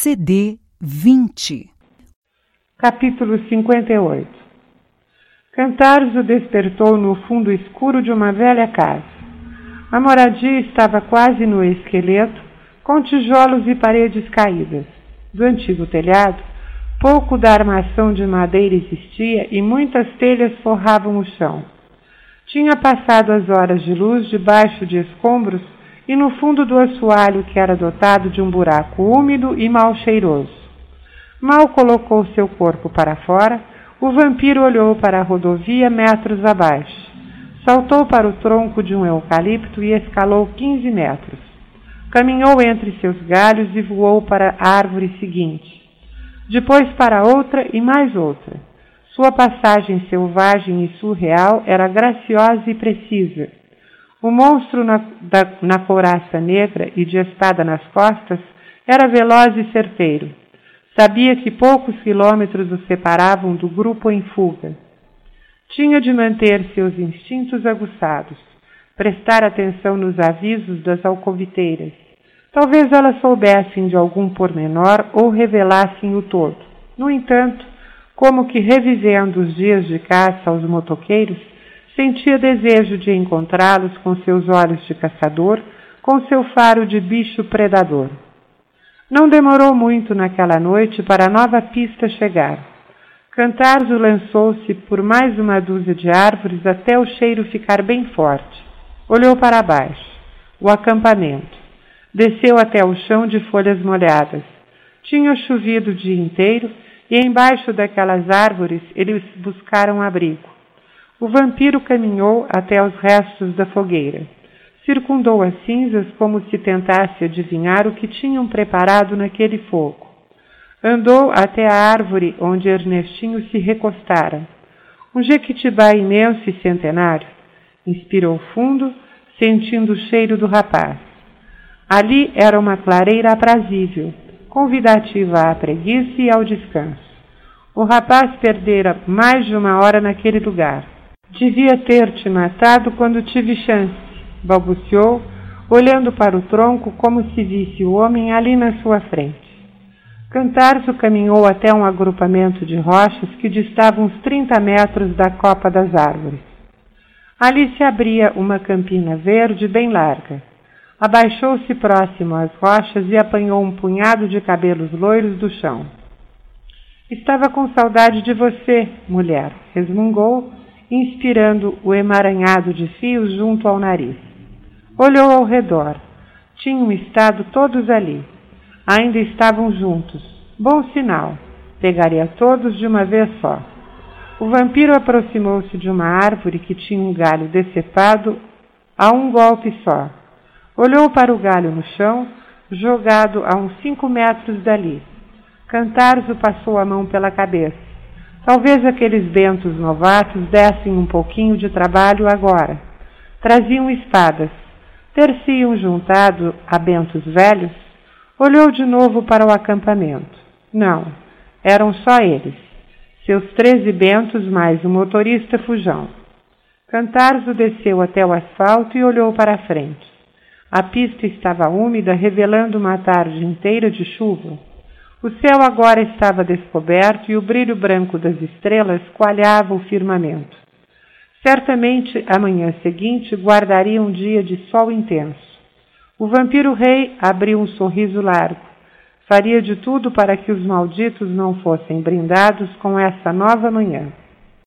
CD 20. Capítulo 58. Cantarzo despertou no fundo escuro de uma velha casa. A moradia estava quase no esqueleto, com tijolos e paredes caídas. Do antigo telhado, pouco da armação de madeira existia e muitas telhas forravam o chão. Tinha passado as horas de luz debaixo de escombros e no fundo do assoalho, que era dotado de um buraco úmido e mal cheiroso. Mal colocou seu corpo para fora, o vampiro olhou para a rodovia metros abaixo. Saltou para o tronco de um eucalipto e escalou 15 metros. Caminhou entre seus galhos e voou para a árvore seguinte. Depois para outra e mais outra. Sua passagem selvagem e surreal era graciosa e precisa. O monstro na couraça negra e de espada nas costas era veloz e certeiro. Sabia que poucos quilômetros o separavam do grupo em fuga. Tinha de manter seus instintos aguçados, prestar atenção nos avisos das alcoviteiras. Talvez elas soubessem de algum pormenor ou revelassem o todo. No entanto, como que revivendo os dias de caça aos motoqueiros, sentia desejo de encontrá-los com seus olhos de caçador, com seu faro de bicho predador. Não demorou muito naquela noite para a nova pista chegar. Cantarzo lançou-se por mais uma dúzia de árvores até o cheiro ficar bem forte. Olhou para baixo. O acampamento. Desceu até o chão de folhas molhadas. Tinha chovido o dia inteiro e embaixo daquelas árvores eles buscaram abrigo. O vampiro caminhou até os restos da fogueira. Circundou as cinzas como se tentasse adivinhar o que tinham preparado naquele fogo. Andou até a árvore onde Ernestinho se recostara. Um jequitibá imenso e centenário. Inspirou fundo, sentindo o cheiro do rapaz. Ali era uma clareira aprazível, convidativa à preguiça e ao descanso. O rapaz perdera mais de uma hora naquele lugar. Devia ter-te matado quando tive chance, balbuciou, olhando para o tronco como se visse o homem ali na sua frente. Cantarzo caminhou até um agrupamento de rochas que distava uns 30 metros da copa das árvores. Ali se abria uma campina verde bem larga. Abaixou-se próximo às rochas e apanhou um punhado de cabelos loiros do chão. Estava com saudade de você, mulher, resmungou, inspirando o emaranhado de fios junto ao nariz. Olhou ao redor. Tinham estado todos ali. Ainda estavam juntos. Bom sinal. Pegaria todos de uma vez só. O vampiro aproximou-se de uma árvore que tinha um galho decepado a um golpe só. Olhou para o galho no chão, jogado a uns 5 metros dali. Cantarzo passou a mão pela cabeça. Talvez aqueles bentos novatos dessem um pouquinho de trabalho agora. Traziam espadas. Ter-se-iam juntado a bentos velhos? Olhou de novo para o acampamento. Não, eram só eles. Seus 13 bentos mais o motorista Fujão. Cantarzo desceu até o asfalto e olhou para a frente. A pista estava úmida, revelando uma tarde inteira de chuva. O céu agora estava descoberto e o brilho branco das estrelas coalhava o firmamento. Certamente, a manhã seguinte guardaria um dia de sol intenso. O vampiro-rei abriu um sorriso largo. Faria de tudo para que os malditos não fossem brindados com essa nova manhã.